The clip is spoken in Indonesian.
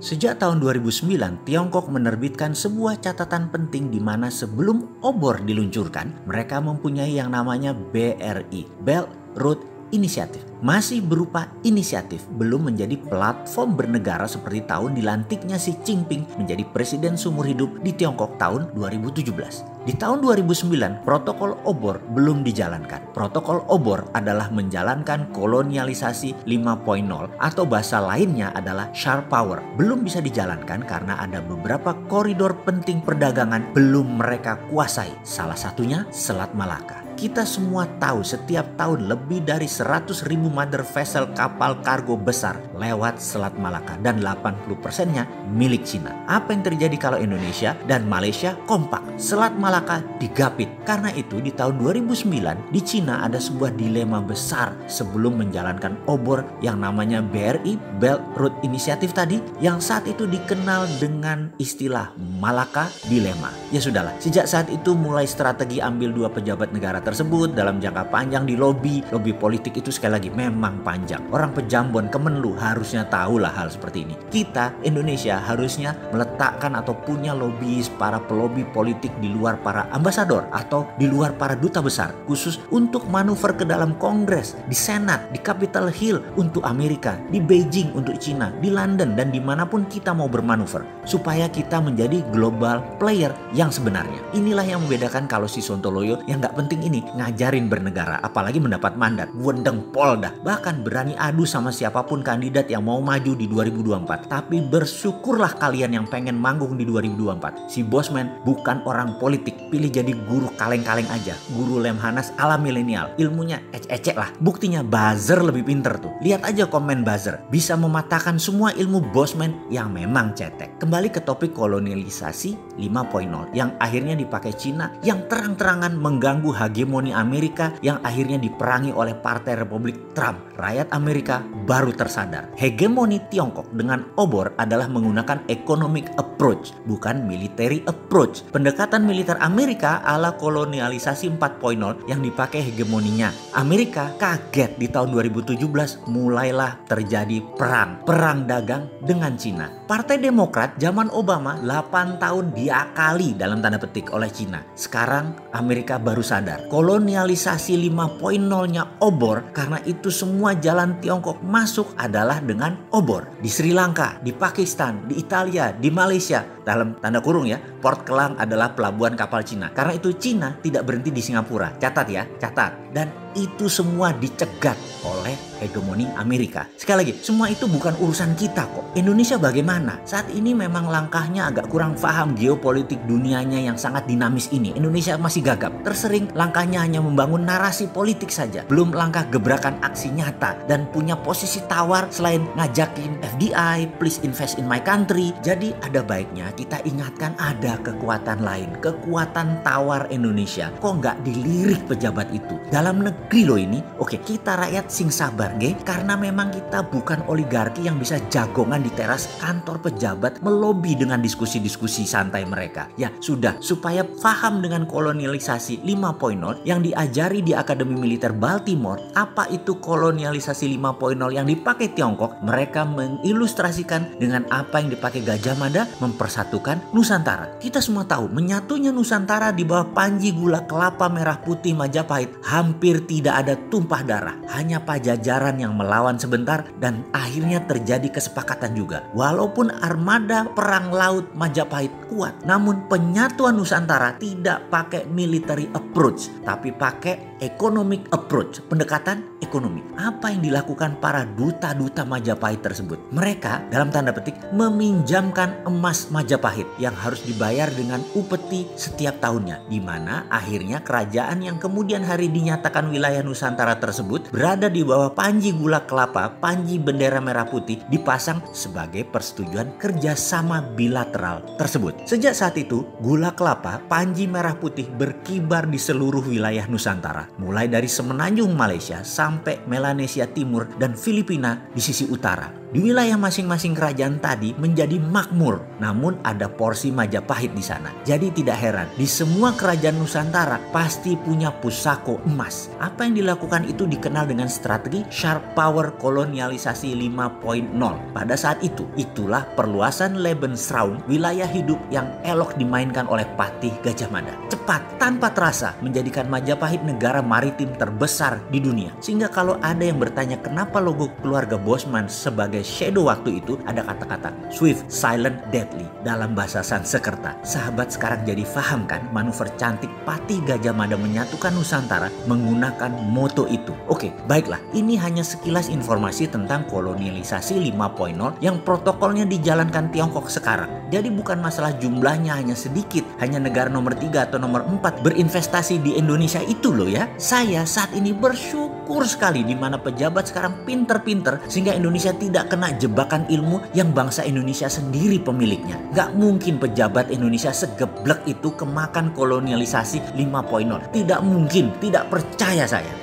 Sejak tahun 2009, Tiongkok menerbitkan sebuah catatan penting di mana sebelum obor diluncurkan, mereka mempunyai yang namanya BRI, Belt Road Initiative. Masih berupa inisiatif, belum menjadi platform bernegara seperti tahun dilantiknya Xi Jinping menjadi presiden seumur hidup di Tiongkok tahun 2017. Di tahun 2009, protokol obor belum dijalankan. Protokol obor adalah menjalankan kolonialisasi 5.0 atau bahasa lainnya adalah sharp power. Belum bisa dijalankan karena ada beberapa koridor penting perdagangan belum mereka kuasai. Salah satunya Selat Malaka. Kita semua tahu setiap tahun lebih dari 100.000 mother vessel kapal kargo besar lewat Selat Malaka dan 80%-nya milik Cina. Apa yang terjadi kalau Indonesia dan Malaysia kompak? Selat Malaka digapit. Karena itu di tahun 2009 di Cina ada sebuah dilema besar sebelum menjalankan obor yang namanya BRI, Belt Road Initiative tadi, yang saat itu dikenal dengan istilah Malaka Dilema. Ya sudahlah, sejak saat itu mulai strategi ambil dua pejabat negara tersebut dalam jangka panjang di lobi politik itu sekali lagi memang panjang. Orang pejambon Kemenlu harusnya tahulah hal seperti ini. Kita Indonesia harusnya meletakkan atau punya lobbyis, para pelobi politik di luar para ambasador atau di luar para duta besar khusus untuk manuver ke dalam Kongres, di Senat, di Capitol Hill untuk Amerika, di Beijing untuk Cina, di London dan dimanapun kita mau bermanuver supaya kita menjadi global player yang sebenarnya. Inilah yang membedakan kalau si Sontoloyo yang gak penting ini ngajarin bernegara, apalagi mendapat mandat, wendeng polda, bahkan berani adu sama siapapun kandidat yang mau maju di 2024. Tapi bersyukurlah kalian yang pengen manggung di 2024. Si Bosman bukan orang politik, pilih jadi guru kaleng-kaleng aja, guru Lemhanas ala milenial, ilmunya ecek-ecek lah. Buktinya buzzer lebih pinter tuh. Lihat aja komen buzzer, bisa mematahkan semua ilmu Bosman yang memang cetek. Kembali ke topik kolonialisasi 5.0 yang akhirnya dipakai Cina, yang terang-terangan mengganggu hegemoni Amerika, yang akhirnya diperangi oleh Partai Republik Trump. Rakyat Amerika baru tersadar. Hegemoni Tiongkok dengan obor adalah menggunakan economic approach, bukan military approach. Pendekatan militer Amerika ala kolonialisasi 4.0 yang dipakai hegemoninya. Amerika kaget di tahun 2017 mulailah terjadi perang dagang dengan Cina. Partai Demokrat zaman Obama 8 tahun diakali dalam tanda petik oleh Cina. Sekarang Amerika baru sadar kolonialisasi 5.0-nya obor, karena itu semua jalan Tiongkok masuk adalah dengan obor. Di Sri Lanka, di Pakistan, di Italia, di Malaysia, dalam tanda kurung ya, Port Kelang adalah pelabuhan kapal Cina. Karena itu Cina tidak berhenti di Singapura. Catat ya, catat. Dan itu semua dicegat oleh hegemoni Amerika. Sekali lagi, semua itu bukan urusan kita kok. Indonesia bagaimana? Saat ini memang langkahnya agak kurang paham geopolitik dunianya yang sangat dinamis ini. Indonesia masih gagap. Tersering langkahnya hanya membangun narasi politik saja. Belum langkah gebrakan aksi nyata. Dan punya posisi tawar selain ngajakin FDI, please invest in my country. Jadi ada baiknya kita ingatkan ada kekuatan lain. Kekuatan tawar Indonesia. Kok nggak dilirik pejabat itu? Dalam negeri loh ini. Oke, kita rakyat sing sabar nggih, karena memang kita bukan oligarki yang bisa jagongan di teras kantor pejabat melobi dengan diskusi-diskusi santai mereka. Ya sudah, supaya paham dengan kolonialisasi 5.0 yang diajari di Akademi Militer Baltimore, apa itu kolonialisasi 5.0 yang dipakai Tiongkok, mereka mengilustrasikan dengan apa yang dipakai Gajah Mada, mempersatukan Nusantara. Kita semua tahu menyatunya Nusantara di bawah panji gula kelapa merah putih Majapahit hampir tidak ada tumpah darah. Hanya Pajajaran yang melawan sebentar dan akhirnya terjadi kesepakatan juga. Walaupun armada perang laut Majapahit kuat, namun penyatuan Nusantara tidak pakai military approach, tapi pakai economic approach, pendekatan ekonomi. Apa yang dilakukan para duta-duta Majapahit tersebut? Mereka dalam tanda petik meminjamkan emas Majapahit yang harus dibayar dengan upeti setiap tahunnya, di mana akhirnya kerajaan yang kemudian hari dinyatakan wilayah Nusantara tersebut berada di bawah panji gula kelapa, panji bendera merah putih dipasang sebagai persetujuan kerjasama bilateral tersebut. Sejak saat itu, gula kelapa, panji merah putih berkibar di seluruh wilayah Nusantara. Mulai dari semenanjung Malaysia sampai Melanesia Timur dan Filipina di sisi utara. Di wilayah masing-masing kerajaan tadi menjadi makmur, namun ada porsi Majapahit di sana. Jadi tidak heran, di semua kerajaan Nusantara pasti punya pusako emas. Apa yang dilakukan itu dikenal dengan strategi sharp power kolonialisasi 5.0. Pada saat itu, itulah perluasan Lebensraum, wilayah hidup yang elok dimainkan oleh Patih Gajah Mada. Cepat, tanpa terasa, menjadikan Majapahit negara maritim terbesar di dunia. Sehingga kalau ada yang bertanya kenapa logo keluarga Bosman sebagai shadow waktu itu, ada kata-kata swift, silent, deadly dalam bahasa Sanskerta. Sahabat sekarang jadi paham kan manuver cantik Patih Gajah Mada menyatukan Nusantara menggunakan moto itu. Oke, baiklah, ini hanya sekilas informasi tentang kolonialisasi 5.0 yang protokolnya dijalankan Tiongkok sekarang. Jadi bukan masalah jumlahnya hanya sedikit, hanya negara nomor 3 atau nomor 4 berinvestasi di Indonesia itu loh ya. Saya saat ini bersyukur sekali di mana pejabat sekarang pinter-pinter sehingga Indonesia tidak kena jebakan ilmu yang bangsa Indonesia sendiri pemiliknya. Gak mungkin pejabat Indonesia segeblek itu kemakan kolonialisasi 5.0. Tidak mungkin, tidak percaya saya.